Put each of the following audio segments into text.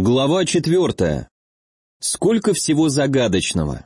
Глава 4. Сколько всего загадочного.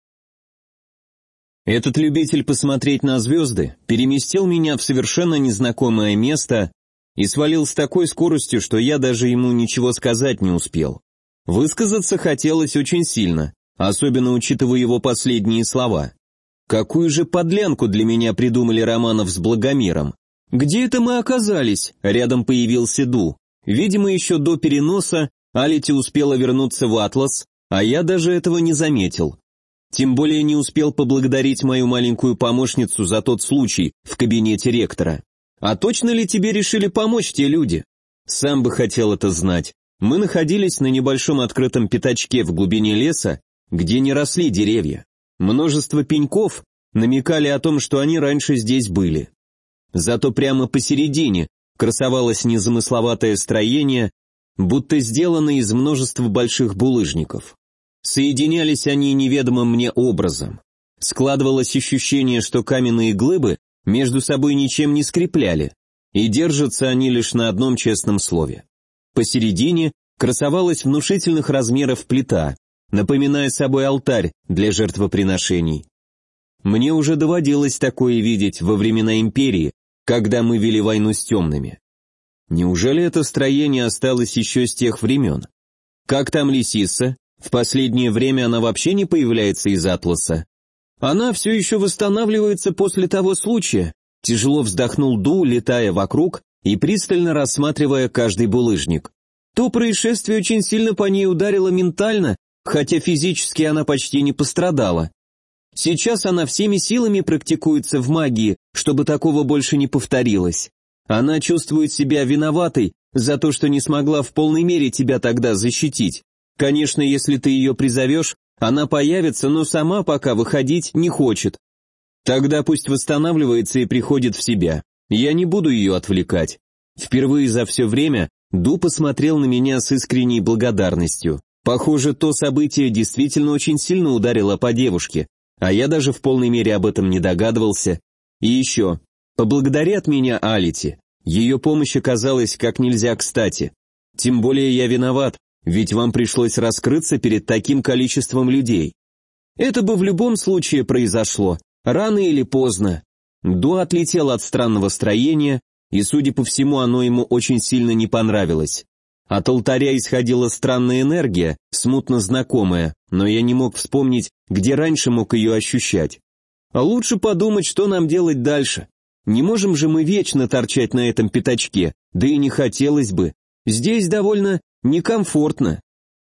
Этот любитель посмотреть на звезды переместил меня в совершенно незнакомое место и свалил с такой скоростью, что я даже ему ничего сказать не успел. Высказаться хотелось очень сильно, особенно учитывая его последние слова. Какую же подлянку для меня придумали Романов с Благомиром? Где это мы оказались? Рядом появился Ду. Видимо, еще до переноса Алити успела вернуться в Атлас, а я даже этого не заметил. Тем более не успел поблагодарить мою маленькую помощницу за тот случай в кабинете ректора. А точно ли тебе решили помочь те люди? Сам бы хотел это знать. Мы находились на небольшом открытом пятачке в глубине леса, где не росли деревья. Множество пеньков намекали о том, что они раньше здесь были. Зато прямо посередине красовалось незамысловатое строение, будто сделано из множества больших булыжников. Соединялись они неведомым мне образом. Складывалось ощущение, что каменные глыбы между собой ничем не скрепляли, и держатся они лишь на одном честном слове. Посередине красовалась внушительных размеров плита, напоминая собой алтарь для жертвоприношений. Мне уже доводилось такое видеть во времена империи, когда мы вели войну с темными. Неужели это строение осталось еще с тех времен? Как там Лисиса? В последнее время она вообще не появляется из Атласа. Она все еще восстанавливается после того случая. Тяжело вздохнул Ду, летая вокруг и пристально рассматривая каждый булыжник. То происшествие очень сильно по ней ударило ментально, хотя физически она почти не пострадала. Сейчас она всеми силами практикуется в магии, чтобы такого больше не повторилось. Она чувствует себя виноватой за то, что не смогла в полной мере тебя тогда защитить. Конечно, если ты ее призовешь, она появится, но сама пока выходить не хочет. Тогда пусть восстанавливается и приходит в себя. Я не буду ее отвлекать. Впервые за все время Ду посмотрел на меня с искренней благодарностью. Похоже, то событие действительно очень сильно ударило по девушке, а я даже в полной мере об этом не догадывался. И еще, поблагодари от меня Алити. Ее помощь оказалась как нельзя кстати. Тем более я виноват, ведь вам пришлось раскрыться перед таким количеством людей. Это бы в любом случае произошло, рано или поздно. Ду отлетел от странного строения, и, судя по всему, оно ему очень сильно не понравилось. От алтаря исходила странная энергия, смутно знакомая, но я не мог вспомнить, где раньше мог ее ощущать. А лучше подумать, что нам делать дальше. Не можем же мы вечно торчать на этом пятачке, да и не хотелось бы. Здесь довольно некомфортно.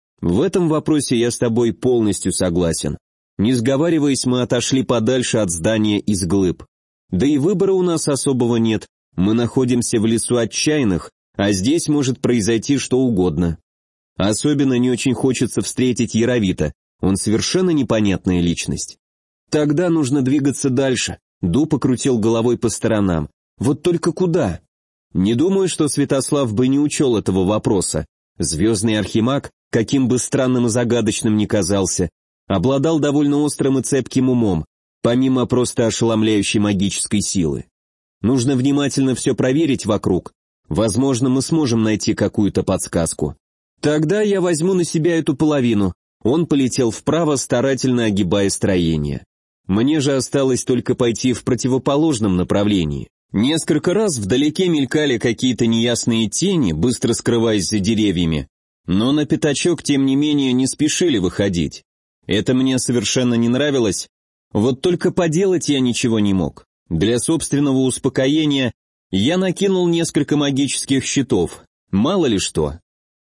В этом вопросе я с тобой полностью согласен. Не сговариваясь, мы отошли подальше от здания из глыб. Да и выбора у нас особого нет. Мы находимся в лесу отчаянных, а здесь может произойти что угодно. Особенно не очень хочется встретить Яровита, он совершенно непонятная личность. Тогда нужно двигаться дальше. Ду покрутил головой по сторонам. Вот только куда? Не думаю, что Святослав бы не учел этого вопроса. Звездный архимаг, каким бы странным и загадочным ни казался, обладал довольно острым и цепким умом, помимо просто ошеломляющей магической силы. Нужно внимательно все проверить вокруг. Возможно, мы сможем найти какую-то подсказку. Тогда я возьму на себя эту половину. Он полетел вправо, старательно огибая строение. Мне же осталось только пойти в противоположном направлении. Несколько раз вдалеке мелькали какие-то неясные тени, быстро скрываясь за деревьями, но на пятачок, тем не менее, не спешили выходить. Это мне совершенно не нравилось, вот только поделать я ничего не мог. Для собственного успокоения я накинул несколько магических щитов, мало ли что.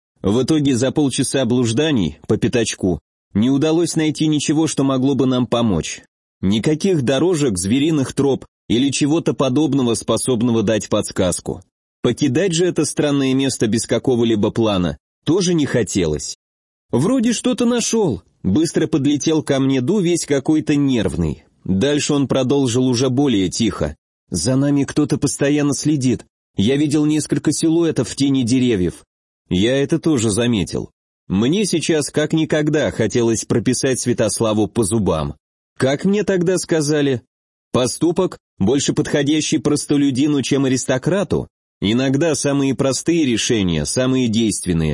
В итоге за полчаса блужданий по пятачку не удалось найти ничего, что могло бы нам помочь. Никаких дорожек, звериных троп или чего-то подобного, способного дать подсказку. Покидать же это странное место без какого-либо плана тоже не хотелось. Вроде что-то нашел. Быстро подлетел ко мне Ду, весь какой-то нервный. Дальше он продолжил уже более тихо. За нами кто-то постоянно следит. Я видел несколько силуэтов в тени деревьев. Я это тоже заметил. Мне сейчас как никогда хотелось прописать Святославу по зубам. Как мне тогда сказали? Поступок, больше подходящий простолюдину, чем аристократу? Иногда самые простые решения, самые действенные.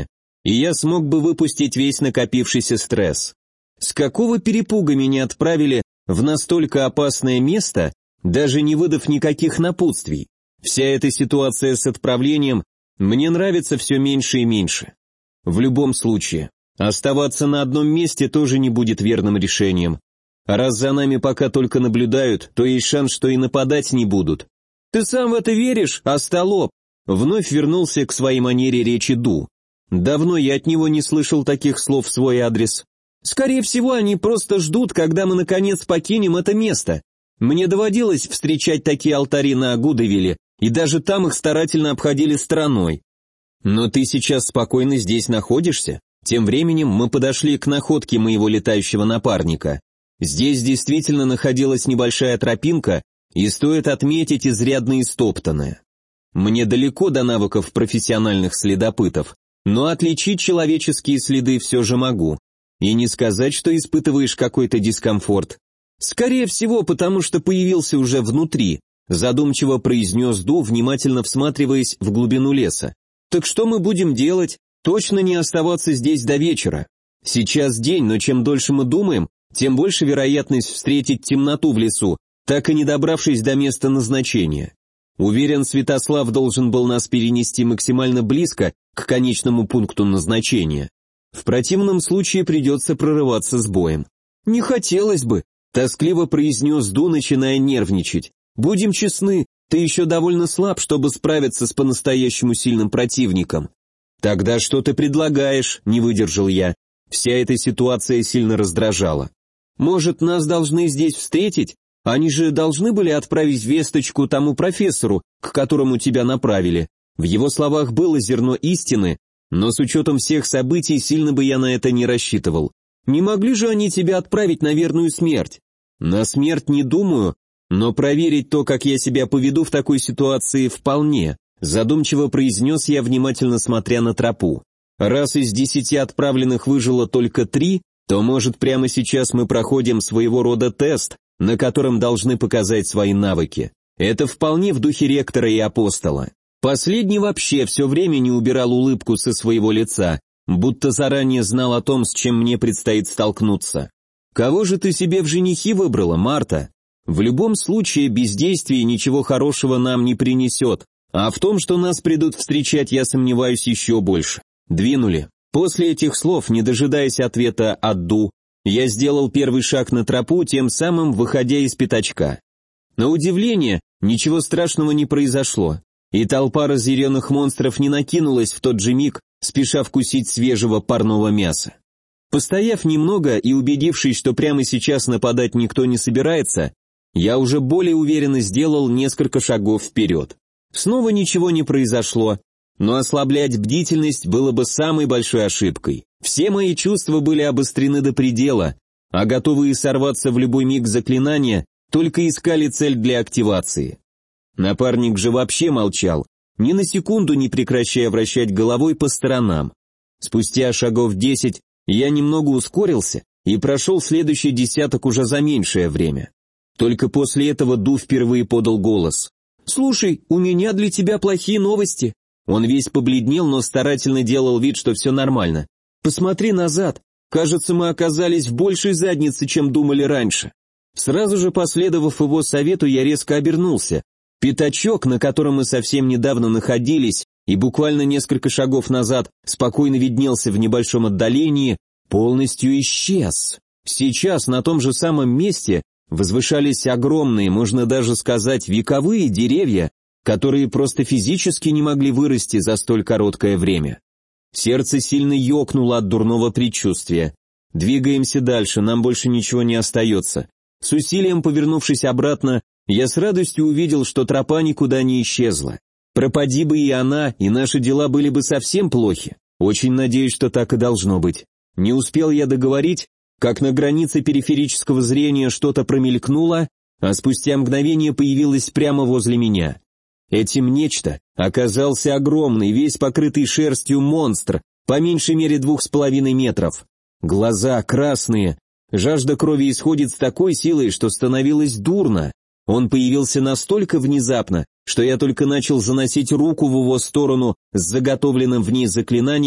и я смог бы выпустить весь накопившийся стресс. С какого перепуга меня отправили в настолько опасное место, даже не выдав никаких напутствий? Вся эта ситуация с отправлением мне нравится все меньше и меньше. В любом случае, оставаться на одном месте тоже не будет верным решением. А раз за нами пока только наблюдают, то есть шанс, что и нападать не будут. «Ты сам в это веришь, остолоп?» Вновь вернулся к своей манере речи Ду. Давно я от него не слышал таких слов в свой адрес. «Скорее всего, они просто ждут, когда мы наконец покинем это место. Мне доводилось встречать такие алтари на Гудевилле, и даже там их старательно обходили стороной. Но ты сейчас спокойно здесь находишься?» Тем временем мы подошли к находке моего летающего напарника. Здесь действительно находилась небольшая тропинка, и, стоит отметить, изрядно истоптанная. Мне далеко до навыков профессиональных следопытов, но отличить человеческие следы все же могу. И не сказать, что испытываешь какой-то дискомфорт. Скорее всего, потому что появился уже внутри, задумчиво произнес Ду, внимательно всматриваясь в глубину леса. Так что мы будем делать? Точно не оставаться здесь до вечера. Сейчас день, но чем дольше мы думаем, тем больше вероятность встретить темноту в лесу, так и не добравшись до места назначения. Уверен, Святослав должен был нас перенести максимально близко к конечному пункту назначения. В противном случае придется прорываться с боем. «Не хотелось бы», — тоскливо произнес Ду, начиная нервничать. «Будем честны, ты еще довольно слаб, чтобы справиться с по-настоящему сильным противником». «Тогда что ты предлагаешь?» — не выдержал я. Вся эта ситуация сильно раздражала. «Может, нас должны здесь встретить? Они же должны были отправить весточку тому профессору, к которому тебя направили». В его словах было зерно истины, но с учетом всех событий сильно бы я на это не рассчитывал. «Не могли же они тебя отправить на верную смерть?» «На смерть не думаю, но проверить то, как я себя поведу в такой ситуации, вполне», задумчиво произнес я, внимательно смотря на тропу. «Раз из 10 отправленных выжило только 3, то, может, прямо сейчас мы проходим своего рода тест, на котором должны показать свои навыки. Это вполне в духе ректора и апостола». Последний вообще все время не убирал улыбку со своего лица, будто заранее знал о том, с чем мне предстоит столкнуться. «Кого же ты себе в женихи выбрала, Марта? В любом случае, бездействие ничего хорошего нам не принесет, а в том, что нас придут встречать, я сомневаюсь еще больше». Двинули. После этих слов, не дожидаясь ответа от Ду, я сделал первый шаг на тропу, тем самым выходя из пятачка. На удивление, ничего страшного не произошло, и толпа разъяренных монстров не накинулась в тот же миг, спеша вкусить свежего парного мяса. Постояв немного и убедившись, что прямо сейчас нападать никто не собирается, я уже более уверенно сделал несколько шагов вперед. Снова ничего не произошло, но ослаблять бдительность было бы самой большой ошибкой. Все мои чувства были обострены до предела, а готовые сорваться в любой миг заклинания только искали цель для активации. Напарник же вообще молчал, ни на секунду не прекращая вращать головой по сторонам. Спустя шагов 10 я немного ускорился и прошел следующий десяток уже за меньшее время. Только после этого Ду впервые подал голос. «Слушай, у меня для тебя плохие новости». Он весь побледнел, но старательно делал вид, что все нормально. «Посмотри назад. Кажется, мы оказались в большей заднице, чем думали раньше». Сразу же последовав его совету, я резко обернулся. Пятачок, на котором мы совсем недавно находились, и буквально несколько шагов назад спокойно виднелся в небольшом отдалении, полностью исчез. Сейчас на том же самом месте возвышались огромные, можно даже сказать, вековые деревья, которые просто физически не могли вырасти за столь короткое время. Сердце сильно ёкнуло от дурного предчувствия. Двигаемся дальше, нам больше ничего не остается. С усилием повернувшись обратно, я с радостью увидел, что тропа никуда не исчезла. Пропади бы и она, и наши дела были бы совсем плохи. Очень надеюсь, что так и должно быть. Не успел я договорить, как на границе периферического зрения что-то промелькнуло, а спустя мгновение появилось прямо возле меня. Этим нечто оказался огромный, весь покрытый шерстью монстр, по меньшей мере 2,5 метров. Глаза красные, жажда крови исходит с такой силой, что становилось дурно. Он появился настолько внезапно, что я только начал заносить руку в его сторону с заготовленным в ней заклинанием,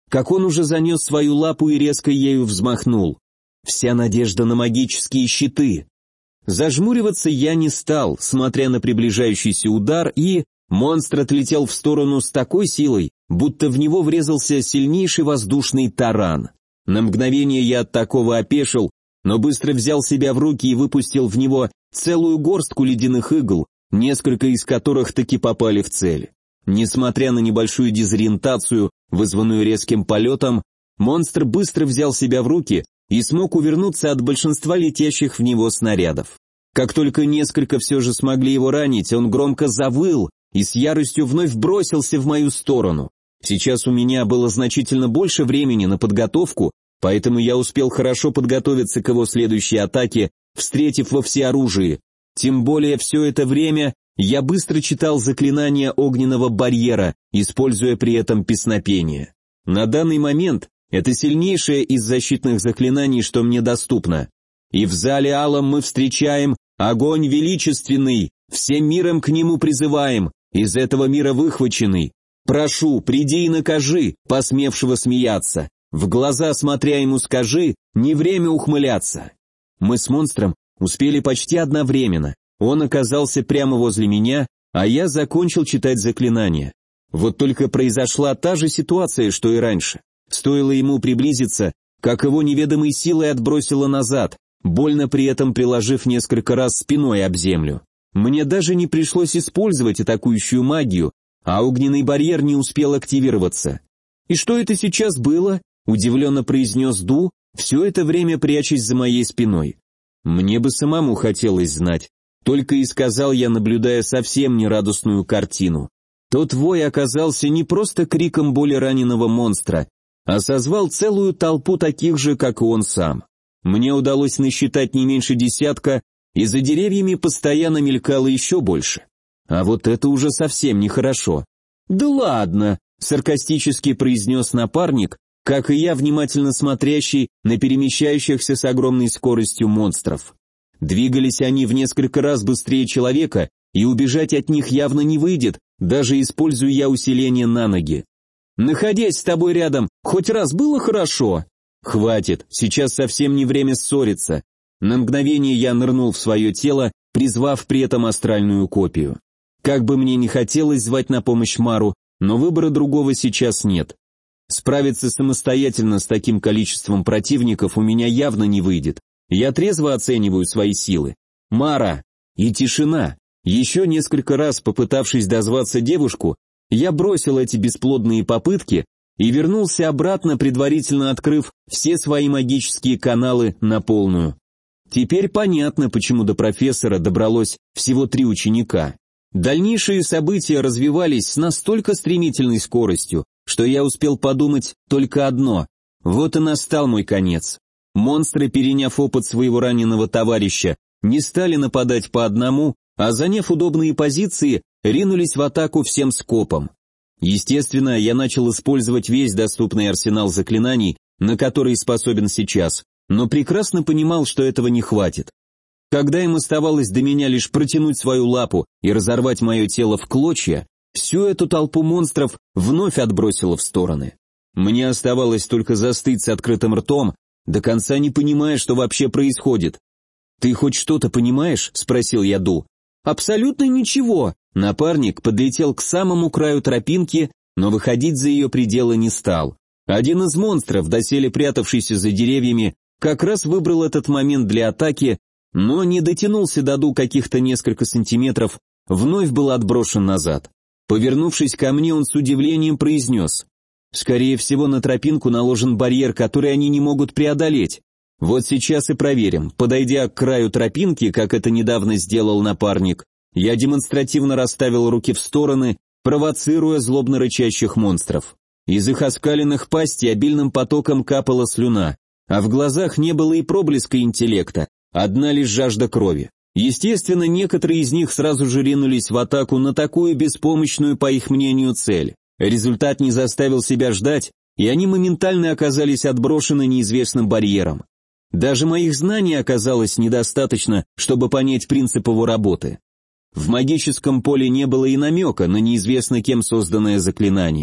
как он уже занес свою лапу и резко ею взмахнул. Вся надежда на магические щиты. Зажмуриваться я не стал, смотря на приближающийся удар, и монстр отлетел в сторону с такой силой, будто в него врезался сильнейший воздушный таран. На мгновение я от такого опешил, но быстро взял себя в руки и выпустил в него целую горстку ледяных игл, несколько из которых таки попали в цель. Несмотря на небольшую дезориентацию, вызванную резким полетом, монстр быстро взял себя в руки и смог увернуться от большинства летящих в него снарядов. Как только несколько все же смогли его ранить, он громко завыл и с яростью вновь бросился в мою сторону. Сейчас у меня было значительно больше времени на подготовку, поэтому я успел хорошо подготовиться к его следующей атаке, встретив во всеоружии. Тем более все это время я быстро читал заклинание огненного барьера, используя при этом песнопение. На данный момент это сильнейшее из защитных заклинаний, что мне доступно. И в зале алом мы встречаем огонь величественный, всем миром к нему призываем, из этого мира выхваченный. Прошу, приди и накажи, посмевшего смеяться. В глаза смотря ему скажи, не время ухмыляться. Мы с монстром успели почти одновременно. Он оказался прямо возле меня, а я закончил читать заклинание. Вот только произошла та же ситуация, что и раньше. Стоило ему приблизиться, как его неведомой силой отбросило назад, больно при этом приложив несколько раз спиной об землю. Мне даже не пришлось использовать атакующую магию, а огненный барьер не успел активироваться. «И что это сейчас было?» – удивленно произнес Ду, все это время прячась за моей спиной. «Мне бы самому хотелось знать», – только и сказал я, наблюдая совсем нерадостную картину. Тот вой оказался не просто криком боли раненого монстра, а созвал целую толпу таких же, как и он сам. Мне удалось насчитать не меньше десятка, и за деревьями постоянно мелькало еще больше. А вот это уже совсем нехорошо. «Да ладно», — саркастически произнес напарник, как и я, внимательно смотрящий на перемещающихся с огромной скоростью монстров. Двигались они в несколько раз быстрее человека, и убежать от них явно не выйдет, даже используя я усиление на ноги. «Находясь с тобой рядом, хоть раз было хорошо?» «Хватит, сейчас совсем не время ссориться». На мгновение я нырнул в свое тело, призвав при этом астральную копию. Как бы мне ни хотелось звать на помощь Мару, но выбора другого сейчас нет. Справиться самостоятельно с таким количеством противников у меня явно не выйдет. Я трезво оцениваю свои силы. «Мара!» И тишина. Еще несколько раз попытавшись дозваться девушку, я бросил эти бесплодные попытки и вернулся обратно, предварительно открыв все свои магические каналы на полную. Теперь понятно, почему до профессора добралось всего 3 ученика. Дальнейшие события развивались с настолько стремительной скоростью, что я успел подумать только одно: вот и настал мой конец. Монстры, переняв опыт своего раненого товарища, не стали нападать по одному, а заняв удобные позиции, ринулись в атаку всем скопом. Естественно, я начал использовать весь доступный арсенал заклинаний, на который способен сейчас, но прекрасно понимал, что этого не хватит. Когда им оставалось до меня лишь протянуть свою лапу и разорвать мое тело в клочья, всю эту толпу монстров вновь отбросило в стороны. Мне оставалось только застыть с открытым ртом, до конца не понимая, что вообще происходит. «Ты хоть что-то понимаешь?» – спросил я Ду. «Абсолютно ничего». Напарник подлетел к самому краю тропинки, но выходить за ее пределы не стал. Один из монстров, доселе прятавшийся за деревьями, как раз выбрал этот момент для атаки, но не дотянулся до Ду каких-то несколько сантиметров, вновь был отброшен назад. Повернувшись ко мне, он с удивлением произнес: «Скорее всего, на тропинку наложен барьер, который они не могут преодолеть. Вот сейчас и проверим». Подойдя к краю тропинки, как это недавно сделал напарник, я демонстративно расставил руки в стороны, провоцируя злобно рычащих монстров. Из их оскаленных пастей обильным потоком капала слюна, а в глазах не было и проблеска интеллекта, одна лишь жажда крови. Естественно, некоторые из них сразу же ринулись в атаку на такую беспомощную, по их мнению, цель. Результат не заставил себя ждать, и они моментально оказались отброшены неизвестным барьером. Даже моих знаний оказалось недостаточно, чтобы понять принцип его работы. В магическом поле не было и намека на неизвестно кем созданное заклинание.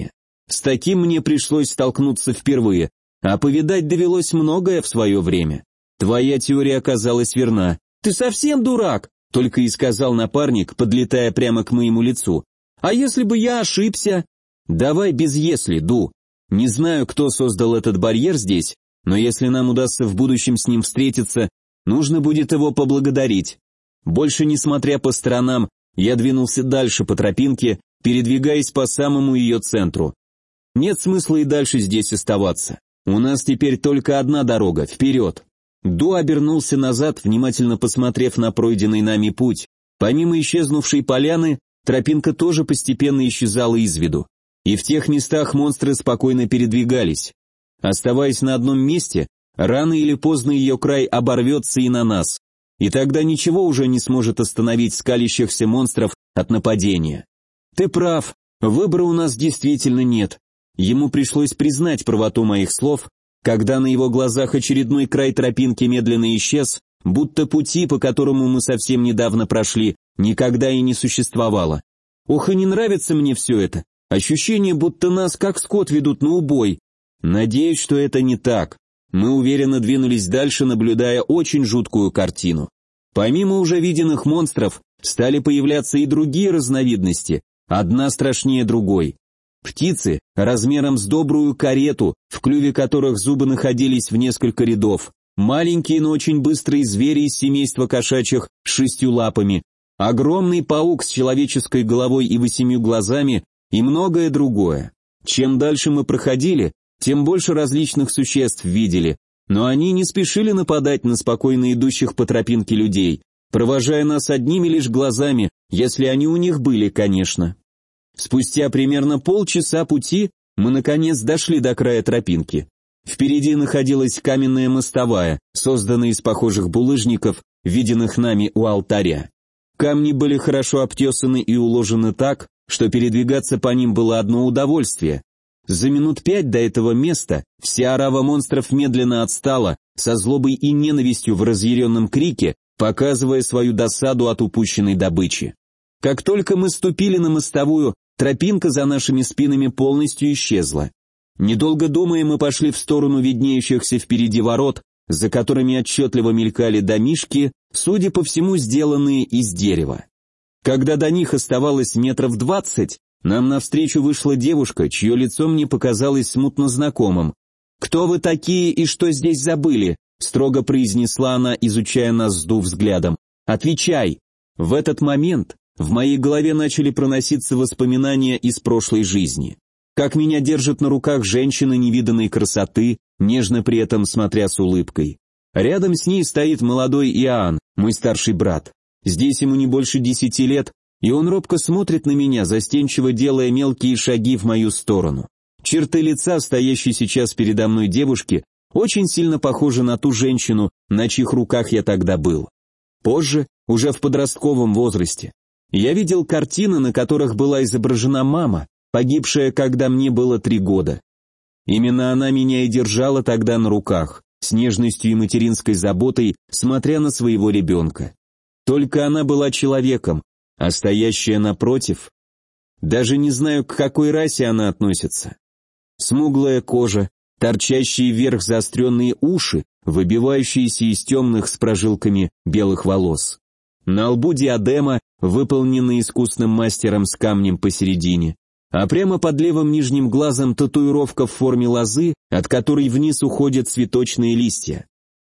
С таким мне пришлось столкнуться впервые, а повидать довелось многое в свое время. Твоя теория оказалась верна. Ты совсем дурак, только и сказал напарник, подлетая прямо к моему лицу. А если бы я ошибся? Давай без «если», Ду. Не знаю, кто создал этот барьер здесь, но если нам удастся в будущем с ним встретиться, нужно будет его поблагодарить. Больше не смотря по сторонам, я двинулся дальше по тропинке, передвигаясь по самому ее центру. Нет смысла и дальше здесь оставаться. У нас теперь только одна дорога, вперед. Ду обернулся назад, внимательно посмотрев на пройденный нами путь. Помимо исчезнувшей поляны, тропинка тоже постепенно исчезала из виду. И в тех местах монстры спокойно передвигались. Оставаясь на одном месте, рано или поздно ее край оборвется и на нас. И тогда ничего уже не сможет остановить скалящихся монстров от нападения. Ты прав, выбора у нас действительно нет. Ему пришлось признать правоту моих слов, когда на его глазах очередной край тропинки медленно исчез, будто пути, по которому мы совсем недавно прошли, никогда и не существовало. Ох, и не нравится мне все это. Ощущение, будто нас как скот ведут на убой. Надеюсь, что это не так. Мы уверенно двинулись дальше, наблюдая очень жуткую картину. Помимо уже виденных монстров, стали появляться и другие разновидности, одна страшнее другой. Птицы размером с добрую карету, в клюве которых зубы находились в несколько рядов, маленькие, но очень быстрые звери из семейства кошачьих с 6 лапами, огромный паук с человеческой головой и 8 глазами и многое другое. Чем дальше мы проходили, тем больше различных существ видели, но они не спешили нападать на спокойно идущих по тропинке людей, провожая нас одними лишь глазами, если они у них были, конечно. Спустя примерно полчаса пути мы наконец дошли до края тропинки. Впереди находилась каменная мостовая, созданная из похожих булыжников, виденных нами у алтаря. Камни были хорошо обтесаны и уложены так, что передвигаться по ним было одно удовольствие. За минут 5 до этого места вся орава монстров медленно отстала, со злобой и ненавистью в разъяренном крике, показывая свою досаду от упущенной добычи. Как только мы ступили на мостовую, тропинка за нашими спинами полностью исчезла. Недолго думая, мы пошли в сторону виднеющихся впереди ворот, за которыми отчетливо мелькали домишки, судя по всему, сделанные из дерева. Когда до них оставалось метров 20, нам навстречу вышла девушка, чье лицо мне показалось смутно знакомым. «Кто вы такие и что здесь забыли?» — строго произнесла она, изучая нас с Ду взглядом. «Отвечай!» В этот момент в моей голове начали проноситься воспоминания из прошлой жизни. Как меня держит на руках женщина невиданной красоты, нежно при этом смотря с улыбкой. Рядом с ней стоит молодой Иоанн, мой старший брат. Здесь ему не больше 10 лет, и он робко смотрит на меня, застенчиво делая мелкие шаги в мою сторону. Черты лица, стоящей сейчас передо мной девушки, очень сильно похожи на ту женщину, на чьих руках я тогда был. Позже, уже в подростковом возрасте, я видел картины, на которых была изображена мама, погибшая, когда мне было 3 года. Именно она меня и держала тогда на руках, с нежностью и материнской заботой, смотря на своего ребенка. Только она была человеком, а стоящая напротив... Даже не знаю, к какой расе она относится. Смуглая кожа, торчащие вверх заостренные уши, выбивающиеся из темных с прожилками белых волос. На лбу диадема, выполненная искусным мастером с камнем посередине, а прямо под левым нижним глазом татуировка в форме лозы, от которой вниз уходят цветочные листья.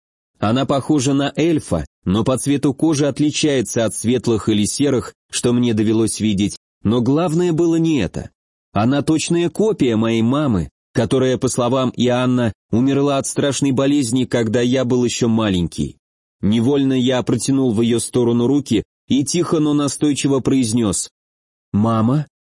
Она похожа на эльфа, но по цвету кожи отличается от светлых или серых, что мне довелось видеть, но главное было не это. Она точная копия моей мамы, которая, по словам Иоанна, умерла от страшной болезни, когда я был еще маленький. Невольно я протянул в ее сторону руки и тихо, но настойчиво произнес: «Мама?»